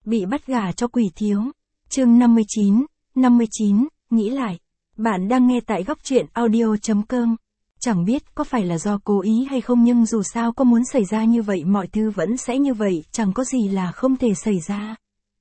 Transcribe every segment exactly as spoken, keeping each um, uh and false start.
Bị bắt gả cho quỷ thiếu. Chương năm mươi chín, năm mươi chín, nghĩ lại. Bạn đang nghe tại góc truyện audio chấm com. Chẳng biết có phải là do cố ý hay không, nhưng dù sao có muốn xảy ra như vậy mọi thứ vẫn sẽ như vậy, chẳng có gì là không thể xảy ra.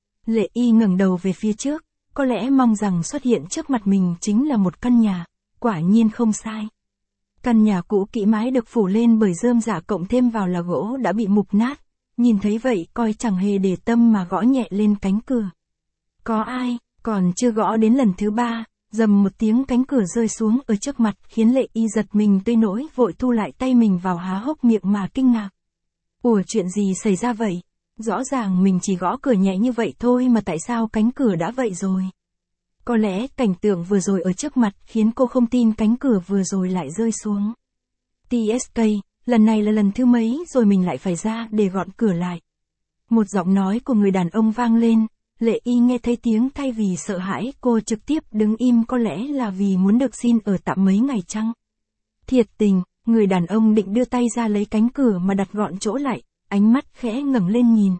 Lệ Y ngẩng đầu về phía trước, có lẽ mong rằng xuất hiện trước mặt mình chính là một căn nhà. Quả nhiên không sai. Căn nhà cũ kỹ mái được phủ lên bởi rơm rạ cộng thêm vào là gỗ đã bị mục nát. Nhìn thấy vậy coi chẳng hề để tâm mà gõ nhẹ lên cánh cửa. Có ai? Còn chưa gõ đến lần thứ ba, dầm một tiếng cánh cửa rơi xuống ở trước mặt khiến Lệ Y giật mình tới nỗi vội thu lại tay mình vào há hốc miệng mà kinh ngạc. Ủa, chuyện gì xảy ra vậy? Rõ ràng mình chỉ gõ cửa nhẹ như vậy thôi mà tại sao cánh cửa đã vậy rồi? Có lẽ cảnh tượng vừa rồi ở trước mặt khiến cô không tin cánh cửa vừa rồi lại rơi xuống. tê ét ca, lần này là lần thứ mấy rồi mình lại phải ra để gọn cửa lại. Một giọng nói của người đàn ông vang lên, Lệ Y nghe thấy tiếng thay vì sợ hãi cô trực tiếp đứng im, có lẽ là vì muốn được xin ở tạm mấy ngày chăng? Thiệt tình, người đàn ông định đưa tay ra lấy cánh cửa mà đặt gọn chỗ lại, ánh mắt khẽ ngẩng lên nhìn.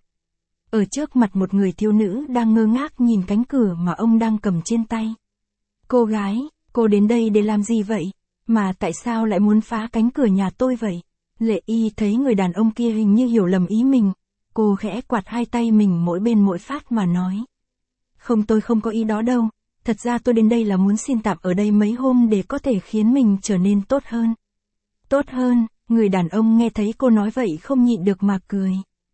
Ở trước mặt một người thiếu nữ đang ngơ ngác nhìn cánh cửa mà ông đang cầm trên tay. Cô gái, cô đến đây để làm gì vậy? Mà tại sao lại muốn phá cánh cửa nhà tôi vậy? Lệ Y thấy người đàn ông kia hình như hiểu lầm ý mình. Cô khẽ quạt hai tay mình mỗi bên mỗi phát mà nói. Không, tôi không có ý đó đâu. Thật ra tôi đến đây là muốn xin tạm ở đây mấy hôm để có thể khiến mình trở nên tốt hơn. Tốt hơn, người đàn ông nghe thấy cô nói vậy không nhịn được mà cười.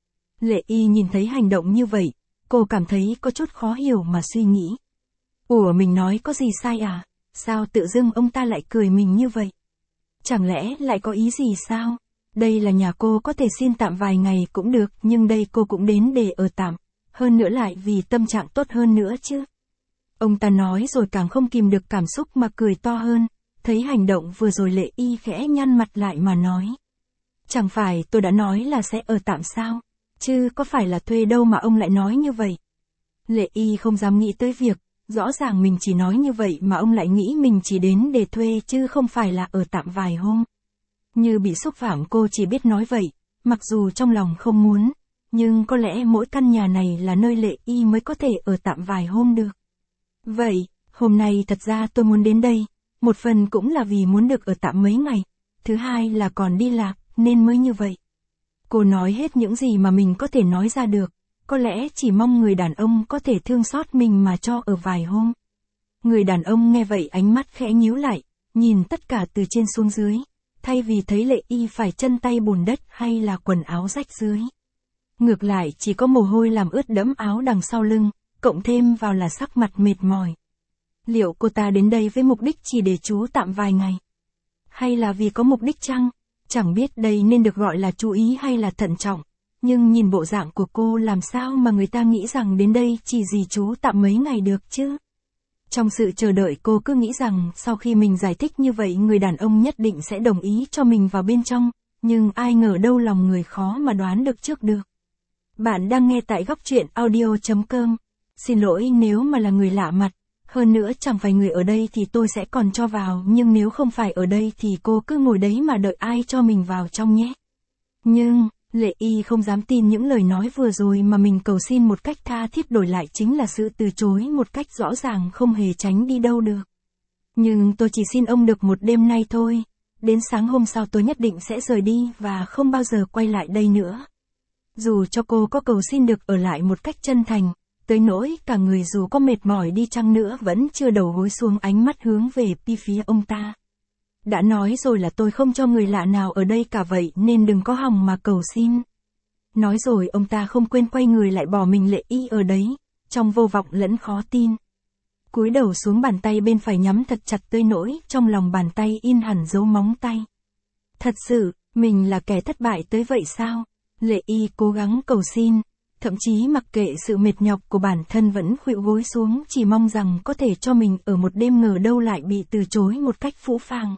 Lệ Y nhìn thấy hành động như vậy, cô cảm thấy có chút khó hiểu mà suy nghĩ. Ủa, mình nói có gì sai à? Sao tự dưng ông ta lại cười mình như vậy? Chẳng lẽ lại có ý gì sao? Đây là nhà cô, có thể xin tạm vài ngày cũng được, nhưng đây cô cũng đến để ở tạm. Hơn nữa lại vì tâm trạng tốt hơn nữa chứ. Ông ta nói rồi càng không kìm được cảm xúc mà cười to hơn. Thấy hành động vừa rồi Lệ Y khẽ nhăn mặt lại mà nói. Chẳng phải tôi đã nói là sẽ ở tạm sao? Chứ có phải là thuê đâu mà ông lại nói như vậy? Lệ Y không dám nghĩ tới việc, rõ ràng mình chỉ nói như vậy mà ông lại nghĩ mình chỉ đến để thuê chứ không phải là ở tạm vài hôm. Như bị xúc phạm, cô chỉ biết nói vậy, mặc dù trong lòng không muốn, nhưng có lẽ mỗi căn nhà này là nơi Lệ Y mới có thể ở tạm vài hôm được. Vậy, hôm nay thật ra tôi muốn đến đây, một phần cũng là vì muốn được ở tạm mấy ngày, thứ hai là còn đi lạc, nên mới như vậy. Cô nói hết những gì mà mình có thể nói ra được, có lẽ chỉ mong người đàn ông có thể thương xót mình mà cho ở vài hôm. Người đàn ông nghe vậy ánh mắt khẽ nhíu lại, nhìn tất cả từ trên xuống dưới, thay vì thấy Lệ Y phải chân tay bùn đất hay là quần áo rách dưới. Ngược lại chỉ có mồ hôi làm ướt đẫm áo đằng sau lưng, cộng thêm vào là sắc mặt mệt mỏi. Liệu cô ta đến đây với mục đích chỉ để trú tạm vài ngày? Hay là vì có mục đích chăng? Chẳng biết đây nên được gọi là chú ý hay là thận trọng, nhưng nhìn bộ dạng của cô làm sao mà người ta nghĩ rằng đến đây chỉ gì trú tạm mấy ngày được chứ? Trong sự chờ đợi cô cứ nghĩ rằng sau khi mình giải thích như vậy người đàn ông nhất định sẽ đồng ý cho mình vào bên trong, nhưng ai ngờ đâu lòng người khó mà đoán được trước được. Bạn đang nghe tại góc truyện audio chấm com. Xin lỗi nếu mà là người lạ mặt, hơn nữa chẳng phải người ở đây thì tôi sẽ còn cho vào, nhưng nếu không phải ở đây thì cô cứ ngồi đấy mà đợi ai cho mình vào trong nhé. Nhưng, Lệ Y không dám tin những lời nói vừa rồi mà mình cầu xin một cách tha thiết đổi lại chính là sự từ chối một cách rõ ràng không hề tránh đi đâu được. Nhưng tôi chỉ xin ông được một đêm nay thôi, đến sáng hôm sau tôi nhất định sẽ rời đi và không bao giờ quay lại đây nữa. Dù cho cô có cầu xin được ở lại một cách chân thành, tới nỗi cả người dù có mệt mỏi đi chăng nữa vẫn chưa đầu gối xuống, ánh mắt hướng về phía ông ta. Đã nói rồi là tôi không cho người lạ nào ở đây cả vậy nên đừng có hòng mà cầu xin. Nói rồi ông ta không quên quay người lại bỏ mình Lệ Y ở đấy, trong vô vọng lẫn khó tin. Cúi đầu xuống, bàn tay bên phải nhắm thật chặt tới nỗi trong lòng bàn tay in hẳn dấu móng tay. Thật sự, mình là kẻ thất bại tới vậy sao? Lệ Y cố gắng cầu xin, thậm chí mặc kệ sự mệt nhọc của bản thân vẫn khuỵu gối xuống, chỉ mong rằng có thể cho mình ở một đêm, ngờ đâu lại bị từ chối một cách phũ phàng.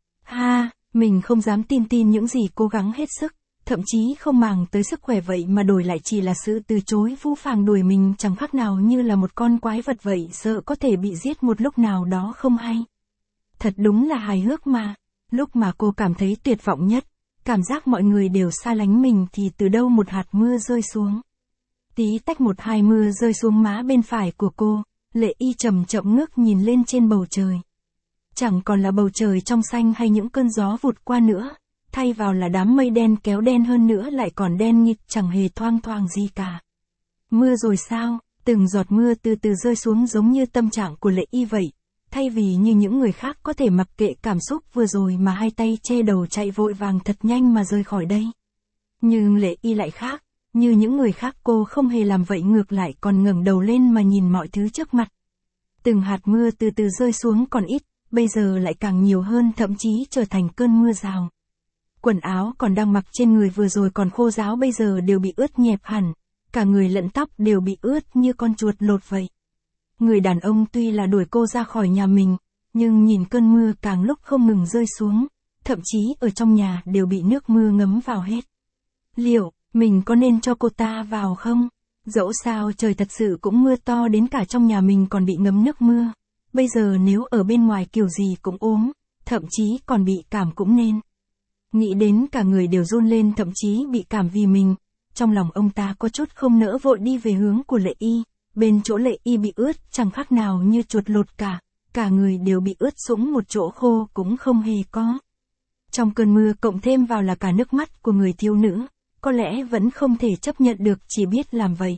Ha, mình không dám tin tin những gì cố gắng hết sức, thậm chí không màng tới sức khỏe vậy mà đổi lại chỉ là sự từ chối phũ phàng, đuổi mình chẳng khác nào như là một con quái vật vậy, sợ có thể bị giết một lúc nào đó không hay. Thật đúng là hài hước mà, lúc mà cô cảm thấy tuyệt vọng nhất, cảm giác mọi người đều xa lánh mình thì từ đâu một hạt mưa rơi xuống. Tí tách một hai mưa rơi xuống má bên phải của cô, Lệ Y chậm chậm ngước nhìn lên trên bầu trời. Chẳng còn là bầu trời trong xanh hay những cơn gió vụt qua nữa, thay vào là đám mây đen kéo đen hơn nữa lại còn đen nghịt chẳng hề thoang thoảng gì cả. Mưa rồi sao? Từng giọt mưa từ từ rơi xuống giống như tâm trạng của Lệ Y vậy. Thay vì như những người khác có thể mặc kệ cảm xúc vừa rồi mà hai tay che đầu chạy vội vàng thật nhanh mà rời khỏi đây. Nhưng Lệ Y lại khác, như những người khác cô không hề làm vậy, ngược lại còn ngẩng đầu lên mà nhìn mọi thứ trước mặt. Từng hạt mưa từ từ rơi xuống còn ít, bây giờ lại càng nhiều hơn, thậm chí trở thành cơn mưa rào. Quần áo còn đang mặc trên người vừa rồi còn khô ráo bây giờ đều bị ướt nhẹp hẳn, cả người lẫn tóc đều bị ướt như con chuột lột vậy. Người đàn ông tuy là đuổi cô ra khỏi nhà mình, nhưng nhìn cơn mưa càng lúc không ngừng rơi xuống, thậm chí ở trong nhà đều bị nước mưa ngấm vào hết. Liệu, mình có nên cho cô ta vào không? Dẫu sao trời thật sự cũng mưa to đến cả trong nhà mình còn bị ngấm nước mưa. Bây giờ nếu ở bên ngoài kiểu gì cũng ốm, thậm chí còn bị cảm cũng nên. Nghĩ đến cả người đều run lên, thậm chí bị cảm vì mình. Trong lòng ông ta có chút không nỡ, vội đi về hướng của Lệ Y. Bên chỗ Lệ Y bị ướt chẳng khác nào như chuột lột cả, cả người đều bị ướt sũng, một chỗ khô cũng không hề có. Trong cơn mưa cộng thêm vào là cả nước mắt của người thiếu nữ, có lẽ vẫn không thể chấp nhận được, chỉ biết làm vậy.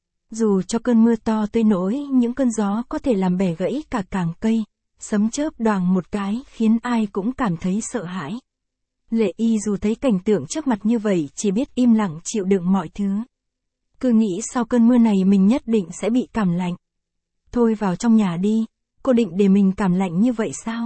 Dù cho cơn mưa to tới nỗi những cơn gió có thể làm bẻ gãy cả cành cây, sấm chớp đoàng một cái khiến ai cũng cảm thấy sợ hãi. Lệ Y dù thấy cảnh tượng trước mặt như vậy chỉ biết im lặng chịu đựng mọi thứ. Cứ nghĩ sau cơn mưa này mình nhất định sẽ bị cảm lạnh. Thôi vào trong nhà đi, cô định để mình cảm lạnh như vậy sao?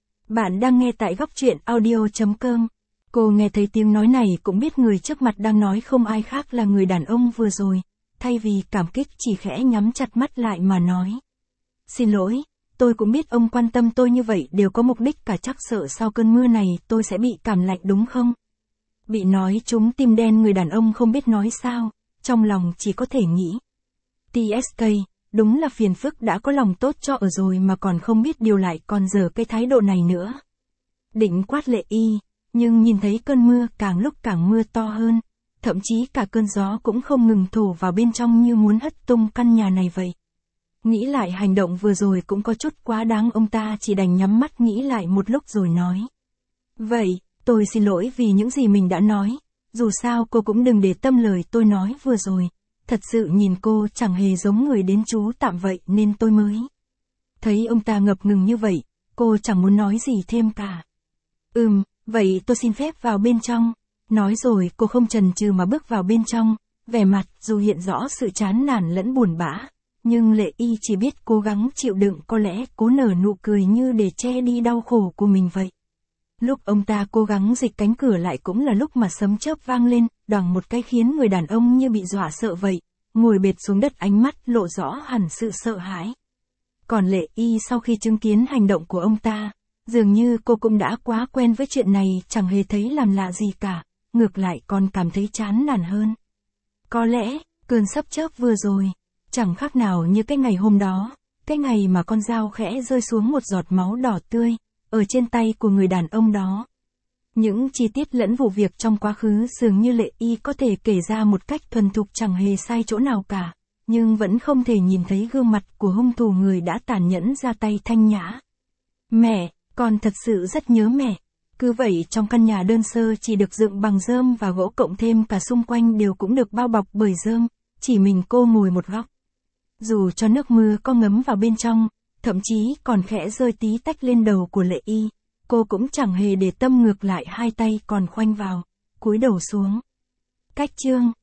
Bạn đang nghe tại góc truyện audio chấm com. Cô nghe thấy tiếng nói này cũng biết người trước mặt đang nói không ai khác là người đàn ông vừa rồi. Thay vì cảm kích chỉ khẽ nhắm chặt mắt lại mà nói. Xin lỗi, tôi cũng biết ông quan tâm tôi như vậy đều có mục đích cả, chắc sợ sau cơn mưa này tôi sẽ bị cảm lạnh đúng không? Bị nói trúng tim đen, người đàn ông không biết nói sao, trong lòng chỉ có thể nghĩ. tê ét ca, đúng là phiền phức, đã có lòng tốt cho ở rồi mà còn không biết điều lại còn dở cái thái độ này nữa. Định quát Lệ Y, nhưng nhìn thấy cơn mưa càng lúc càng mưa to hơn. Thậm chí cả cơn gió cũng không ngừng thổi vào bên trong như muốn hất tung căn nhà này vậy. Nghĩ lại hành động vừa rồi cũng có chút quá đáng, ông ta chỉ đành nhắm mắt nghĩ lại một lúc rồi nói. Vậy, tôi xin lỗi vì những gì mình đã nói, dù sao cô cũng đừng để tâm lời tôi nói vừa rồi, thật sự nhìn cô chẳng hề giống người đến trú tạm vậy nên tôi mới. Thấy ông ta ngập ngừng như vậy, cô chẳng muốn nói gì thêm cả. Ừm, vậy tôi xin phép vào bên trong. Nói rồi cô không chần chừ mà bước vào bên trong, vẻ mặt dù hiện rõ sự chán nản lẫn buồn bã, nhưng Lệ Y chỉ biết cố gắng chịu đựng, có lẽ cố nở nụ cười như để che đi đau khổ của mình vậy. Lúc ông ta cố gắng dịch cánh cửa lại cũng là lúc mà sấm chớp vang lên, đoàng một cái khiến người đàn ông như bị dọa sợ vậy, ngồi bệt xuống đất, ánh mắt lộ rõ hẳn sự sợ hãi. Còn Lệ Y sau khi chứng kiến hành động của ông ta, dường như cô cũng đã quá quen với chuyện này, chẳng hề thấy làm lạ gì cả. Ngược lại còn cảm thấy chán nản hơn. Có lẽ, cơn sấm chớp vừa rồi, chẳng khác nào như cái ngày hôm đó, cái ngày mà con dao khẽ rơi xuống một giọt máu đỏ tươi, ở trên tay của người đàn ông đó. Những chi tiết lẫn vụ việc trong quá khứ dường như Lệ Y có thể kể ra một cách thuần thục, chẳng hề sai chỗ nào cả, nhưng vẫn không thể nhìn thấy gương mặt của hung thủ, người đã tàn nhẫn ra tay thanh nhã. Mẹ, con thật sự rất nhớ mẹ. Cứ vậy trong căn nhà đơn sơ chỉ được dựng bằng rơm và gỗ, cộng thêm cả xung quanh đều cũng được bao bọc bởi rơm, chỉ mình cô ngồi một góc. Dù cho nước mưa có ngấm vào bên trong, thậm chí còn khẽ rơi tí tách lên đầu của Lệ Y, cô cũng chẳng hề để tâm, ngược lại hai tay còn khoanh vào, cúi đầu xuống. Cách chương